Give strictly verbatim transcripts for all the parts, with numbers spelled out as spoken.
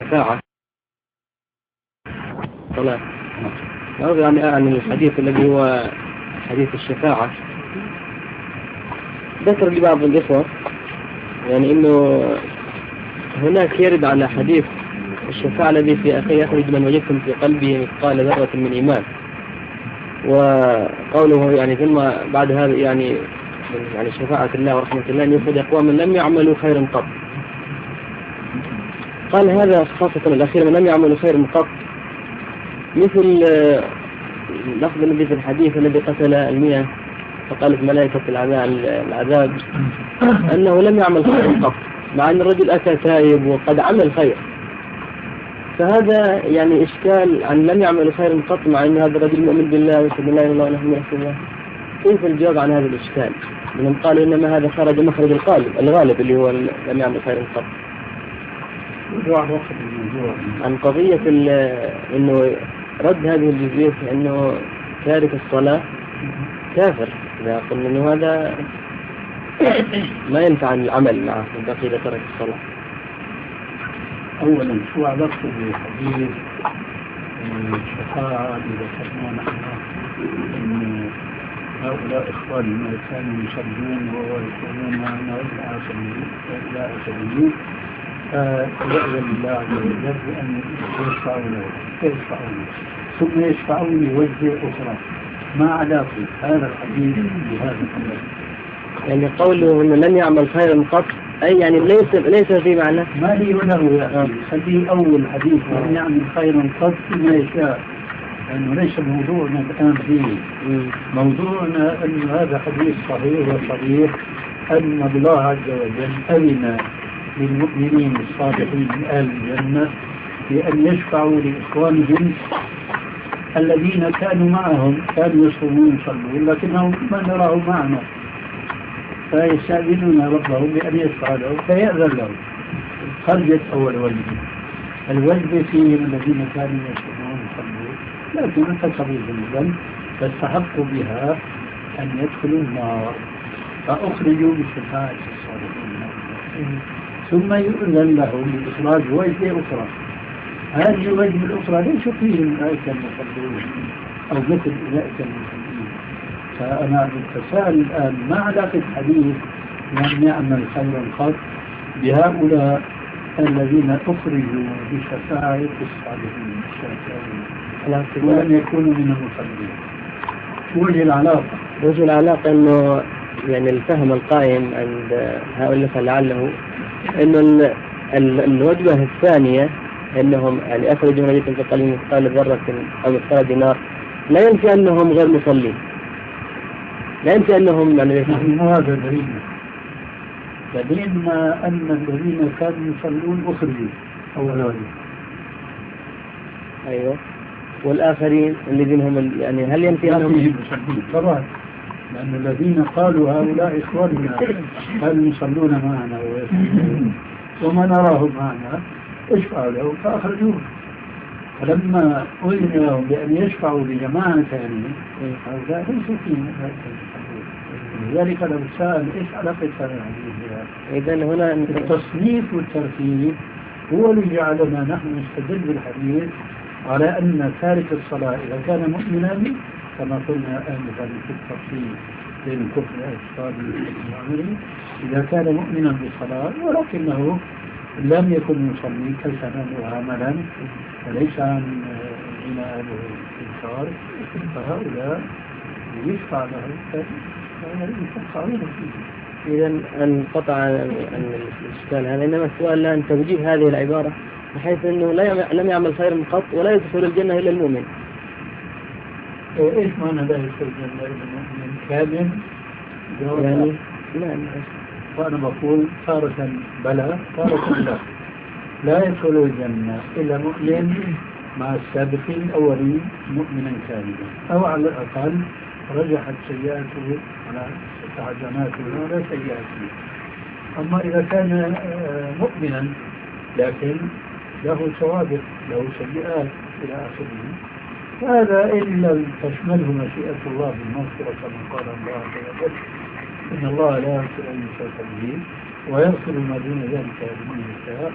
الشفاعة صلاة يعني عن الحديث الذي هو حديث الشفاعة. ذكر لبعض الإخوة يعني إنه هناك يرد على حديث الشفاعة الذي في أخي يخرج من وجدتم في قلبه مثقال ذرة من إيمان، وقوله يعني ثم بعد هذا يعني يعني شفاعة الله ورحمة الله أن يخرج أقواما لم يعملوا خيرا قط. قال هذا خاصة الأخير من لم يعملوا خيرا قط، مثل اللفظ الذي في الحديث الذي قتل المئة فقالت ملائكة العذاب أنه لم يعمل خيرا قط، مع أن الرجل أتى تائب وقد عمل خير. فهذا يعني إشكال عن لم يعمل خيرا قط مع أن هذا الرجل مؤمن بالله ويشهد لا إله إلا الله ونحن رسول الله. كيف الجواب عن هذا الإشكال؟ لأنهم قالوا إنما هذا خرج مخرج الغالب الغالب اللي هو لم يعمل خيرا قط. عن قضية إنه رد هذه الجزئية إنه تارك الصلاة كافر، إذا قلنا إنه هذا ما ينفع العمل معه الباقي إذا ترك الصلاة. أولا شو علاقته بحديث الشفاعة إذا كنا نحن إن هؤلاء إخواننا كانوا يصلون ويقولون معنا لا أسلمون فيأذن الله عز وجل بأن يشفعون يشفعون ثم يشفعون لوجه أخرى. ما علاقة هذا الحديث بهذا الحديث؟ يعني قوله إنه لم يعمل خيرا قط أي يعني ليس ليس في معنى ما لي وله يا أخي. خليه أول حديث لم يعمل خيرا قط ما يشاء، لأنه ليس موضوعنا الآن فيه. موضوعنا أن هذا حديث صحيح وصريح أن الله عز وجل أذن للمؤمنين الصالحين من أهل الجنة بأن يشفعوا لإخوانهم الذين كانوا معهم، كانوا يصومون يصلون لكنهم ما نراهم معنا، فيستأذنون ربهم بأن يشفع لهم فيأذن لهم. خرجت أول وجبة. الوجبة فيهم الذين كانوا يصومون يصلون لكن انتصروا ذنوبا فاستحقوا بها أن يدخلوا النار فأخرجوا بشفاعة الصالحين، ثم يؤذن لهم بإخراج وجبة أخرى. هذه الوجبة الأخرى ليس فيه الملائكة المصلون أو مثل أولئك المصلين. فأنا أتساءل الآن ما علاقة حديث لم يعمل خيرا قط بهؤلاء الذين أخرجوا بشفاعة الصالحين الشافعين ولم يكونوا من المصلين؟ وجه العلاقة وجه العلاقة أنه يعني الفهم القائم عند هؤلاء لعله أنه الوجبة الثانية أنهم يعني أخرجوا من بيت قليل مثقال ذرة أو مثقال دينار لا ينفي أنهم غير مصلين، لا ينفي أنهم يعني مو هذا دليل. دليلنا أن الذين كانوا يصلون أخرجوا أولا. أيوة. والآخرين الذين هم يعني هل ينفي أنهم يصلون؟ طبعا، لأن الذين قالوا هؤلاء إخواننا كانوا يصلون معنا ويصلون وما نراهم معنا اشفعوا لهم فأخرجوهم. فلما أذن لهم بأن يشفعوا لجماعة ثانية هؤلاء ليسوا فيهم. لذلك لو سأل إيش علاقة هذا الحديث؟ إذن هنا التصنيف والترتيب هو اللي جعلنا نحن نستدل بالحديث على أن تارك الصلاة إذا كان مؤمنا كما قلنا آنفا في التفصيل بين الكفر الاعتقادي والعملي، إذا كان مؤمنا بالصلاة ولكنه لم يكن يصلي كسنا وعملا وليس عن غناء الإنكار فهؤلاء يشفع لهم فيفقعون فيه. إذا انقطع عن الإشكال هذا، إنما السؤال الآن توجيه هذه العبارة بحيث أنه لا لم يعمل خيرا قط ولا يدخل الجنة إلا المؤمن. إيش معنى لا يدخل الجنة إلا المؤمن كامل؟ يعني لا. وأنا بقول تارة بلى تارة لا. لا يدخل الجنة إلا مؤمن مع السابقين الأولين مؤمنا كاملا، أو على الأقل رجحت سيئاته على حسناته ولا سيئاته. أما إذا كان مؤمنا لكن له سوابق له سيئات إلى آخره فهذا إن لم تشمله مشيئة الله بالمغفرة كما قال الله عز وجل إن الله لا يغفر أن يشرك به ويغفر ما دون ذلك لمن يشاء،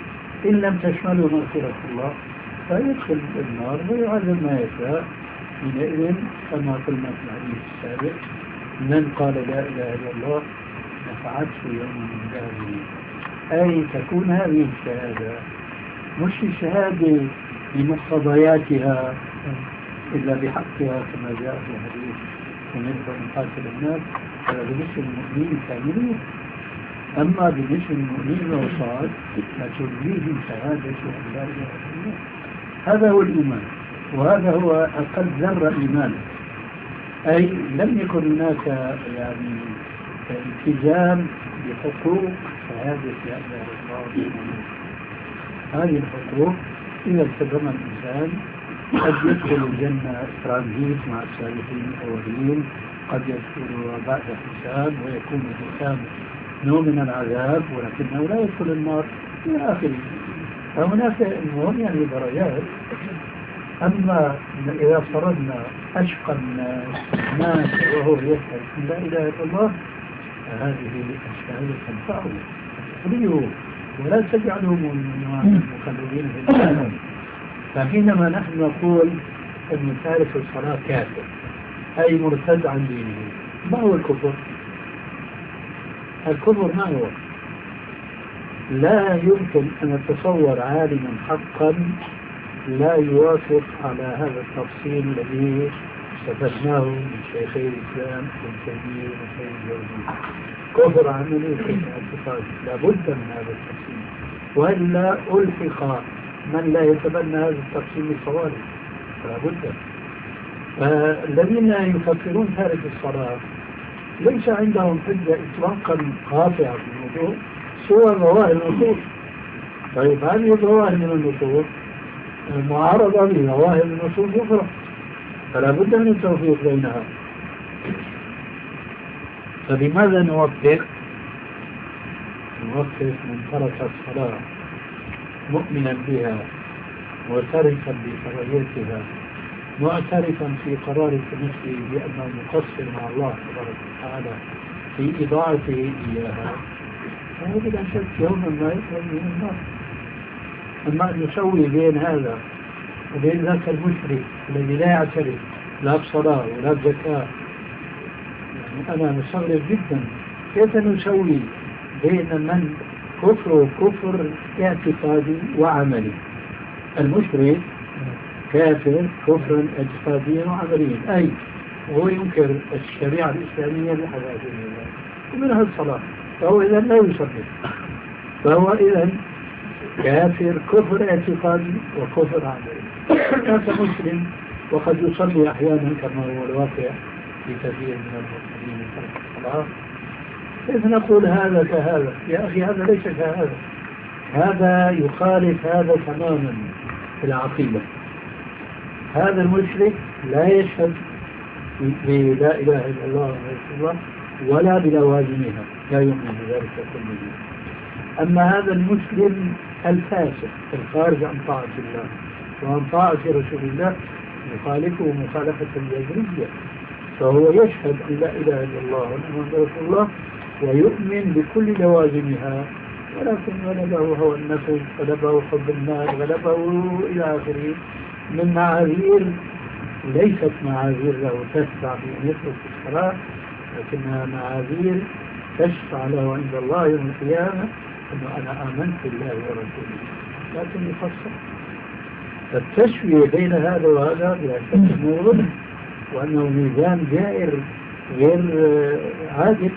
إن لم تشمله مغفرة الله فيدخل النار ويعذب ما يشاء. حينئذ كما قلنا في الحديث السابق من قال لا إله إلا الله نفعته يوم من داره، أي تكون هذه الشهادة مش الشهادة بمقتضياتها إلا بحقها كما جاء في الحديث ونرجو أن نقاتل الناس، هذا بالنسبة للمؤمنين الكاملين. أما بالنسبة للمؤمنين الوسط فتلغيهم شهادة أن لا إله إلا الله. هذا هو الإيمان، وهذا هو أقل ذرة إيمان، أي لم يكن هناك يعني التزام بحقوق شهادة لا إله إلا الله. هذه الحقوق إذا التزم الإنسان قد يدخل الجنة ترانزيت مع السابقين الأولين، قد يدخل بعد حساب ويكون الحساب نوع من العذاب، ولكنه لا يدخل النار إلى آخره. فهناك المهم يعني درجات. أما إذا فرضنا أشقى الناس وهو يشهد أن لا إله إلا الله فهذه الشهادة تنفعه تخرجه ولا تجعلهم من المخلدين في الجنة. فحينما نحن نقول أن تارك الصلاة كافر أي مرتد عن دينه، ما هو الكفر؟ الكفر ما هو؟ لا يمكن أن نتصور عالما حقا لا يوافق على هذا التفصيل الذي استفدناه من شيخي الإسلام ابن تيمية وشيخ الجوزي. كفر عملي وكفر اعتقادي، لابد من هذا التفصيل، وإلا ألحق من لا يتبنى هذا التفصيل بالصوارف، فلا بد. فالذين يفكرون تارك الصلاة ليس عندهم حجة إطلاقا قاطعة في الموضوع سوى ظواهر النصوص. طيب هذه الظواهر من النصوص المعارضة بظواهر النصوص أخرى، فلا بد من التوفيق بينها. فبماذا نوفق؟ نوفق من ترك الصلاة مؤمنا بها معترفا بحريتها معترفا في قرارة نفسه بأنه مقصر مع الله تبارك وتعالى في إضاعته إياها، فهذا بلا شك يوما ما يخرج من النار. أما أن نسوي بين هذا وبين ذاك المشرك الذي لا يعترف لا بصلاة ولا بزكاة، يعني أنا مستغرب جدا كيف نسوي بين من كفر كفر اعتقادي وعملي. المشرك كافر كفرا اعتقاديا وعمليا، أي هو ينكر الشريعة الإسلامية بحذافيرها ومنها الصلاة، فهو إذا لا يصلي، فهو إذا كافر كفر اعتقادي وكفر عملي. هناك مسلم وقد يصلي أحيانا كما هو الواقع في كثير من المسلمين ترك الصلاة. كيف نقول هذا كهذا؟ يا أخي هذا ليس كهذا، هذا يخالف هذا تماما في العقيدة. هذا المشرك لا يشهد بلا إله إلا الله الله ولا بلوازمها، لا يؤمن بذلك كله. أما هذا المسلم الفاسق الخارج عن طاعة الله وعن طاعة رسول الله يخالفه مخالفة جذرية، فهو يشهد أن لا إله إلا الله وأن رسول الله ويؤمن بكل لوازمها، ولكن غلبه هو النفس، غلبه حب النار، غلبه إلى آخره من معاذير ليست معاذير له تشفع في أن يترك الصلاة، لكنها معاذير تشفع له عند الله يوم القيامة أنه أنا آمنت بالله ورسوله، لكن يفصل. فالتشويه بين هذا وهذا بلا شك أنه ظلم، وأنه ميزان جائر غير عادل.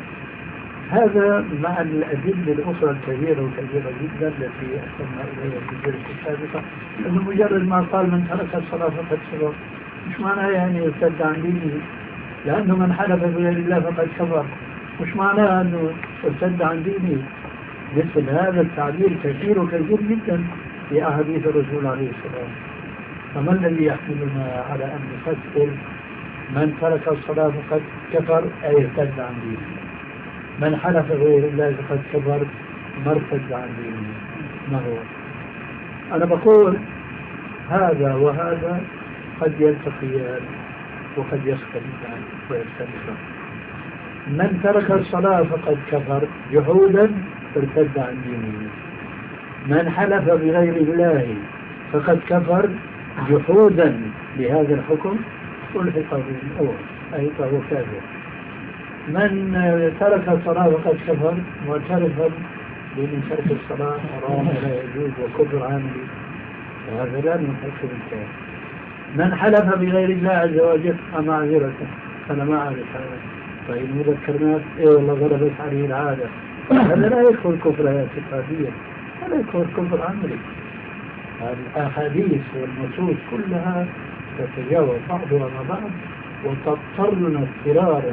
هذا مع الأدلة الأخرى الكبيرة وكبيرة جدا التي أشرنا إليها في الدرس السابقة، أنه مجرد ما قال من ترك الصلاة فقد كفر، مش معناه يعني ارتد عن دينه، لأنه من حلف بغير الله فقد كفر، مش معناه أنه ارتد عن دينه. مثل هذا التعبير كثير وكثير جدا في أحاديث الرسول عليه السلام. فما الذي يحملنا على أن نفسر من ترك الصلاة فقد كفر أي ارتد عن دينه، من حلف غير الله فقد كفر مرتد عن دينه؟ ما هو؟ أنا بقول هذا وهذا قد يلتقيان وقد يختلفان ويختلفان. من ترك الصلاة فقد كفر جحودا ارتد عن دينه، من حلف بغير الله فقد كفر جحودا بهذا الحكم ألحق بالأول أي فهو كافر. من ترك الصلاة فقد كفر معترفا بأن ترك الصلاة حرام ولا يجوز وكفر عامل، وهذا لا نلحق بالكافر. من حلف بغير الله عز وجل معذرة أنا ما أعرف هذا، فإن ذكرناك إيه والله غلبت عليه العادة، هذا لا يدخل كفر اعتقاديا، هذا يدخل كفر عملي. الأحاديث والنصوص كلها تتجاوز بعضها مع بعض وتضطرنا اضطرارا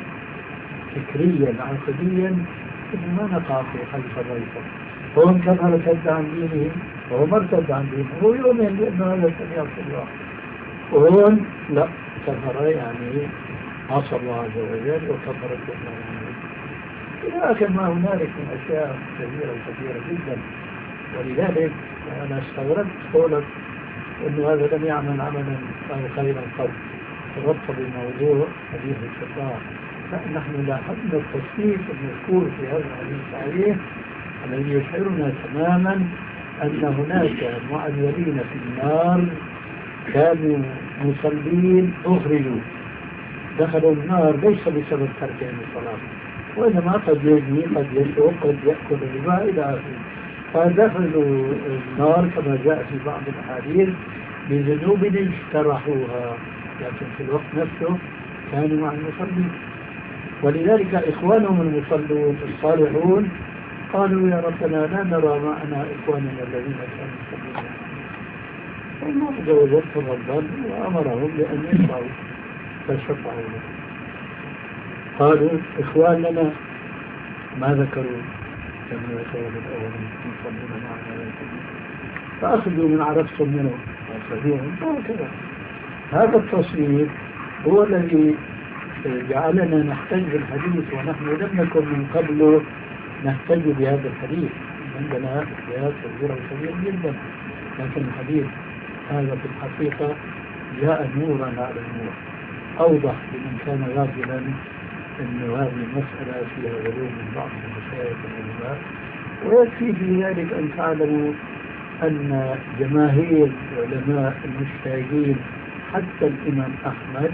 فكريا عقديا إن ما نقع في حلف الريفة. هو كان ارتد عن دينه وهو ما ارتد عن دينه، هو يؤمن بأنه هذا سميع الله، وهون لا كفر يعني عصى الله عز وجل وكفر الله عنه. لكن ما هنالك من أشياء كثيرة كثيرة جدا، ولذلك أنا استغربت قولك أنه هذا لم يعمل عملا أو خيرا قط ترتب الموضوع حديث الشفاعة. نحن لاحظنا التصنيف المذكور في هذا الحديث الصحيح الذي يشعرنا تماما أن هناك معذبين في النار كانوا مصلين أخرجوا دخلوا النار ليس بسبب تركهم الصلاة، وإنما قد يجني قد يشرب قد يأكل الربا إلى آخره، فدخلوا النار كما جاء في بعض الأحاديث بذنوب اجترحوها، لكن في الوقت نفسه كانوا مع المصلين. ولذلك إخوانهم المصلون الصالحون قالوا يا ربنا لا نرى معنا إخواننا الذين كانوا يصلون، والله عز وجل تفضل وأمرهم بأن يشفعوا فشفعوا له. قالوا إخواننا ما ذكروا كما يقول الأولين يصلون معنا، فأخذوا من عرفتم منهم وأخذوهم وهكذا. هذا التصنيف هو الذي جعلنا نحتج بالحديث، ونحن لم نكن من قبل نحتج بهذا الحديث، عندنا احتياج كبير وكبير جدا، لكن الحديث هذا في الحقيقة جاء نورا على النور، أوضح لمن كان غافلا أن هذه المسألة فيها غلو من بعض المشايخ والعلماء. ويكفي في ذلك أن تعلموا أن جماهير العلماء المجتهدين حتى الإمام أحمد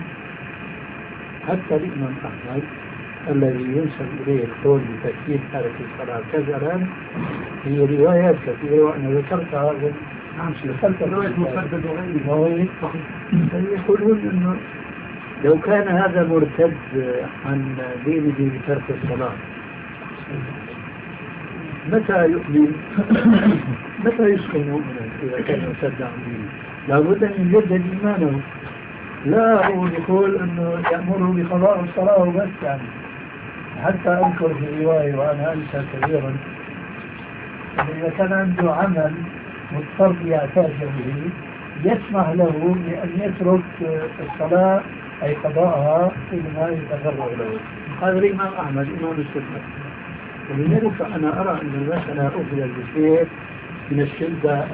حتى الإمام أحمد الذي ينسب إليه القول بتأكيد تارك الصلاة كذا في روايات كثيرة وأنا ذكرتها. نعم ذكرت رواية مسدد وغيره يقولون أنه لو كان هذا مرتد عن دينه بترك الصلاة متى يؤمن؟ متى يسكن مؤمنا إذا كان مرتد عن دينه؟ لابد أن يجدد إيمانه. لا هو يقول أنه يأمره بقضاء الصلاة وبس، يعني حتى أذكر في رواية وأنا أنسى كثيرا إذا كان عنده عمل مضطر يعتاد به يسمح له بأن يترك الصلاة أي قضاءها إنما يتفرغ له. هذا الإمام أحمد إمام السنة. ولذلك أنا أرى أن المسألة أخذت بشيء من الشدة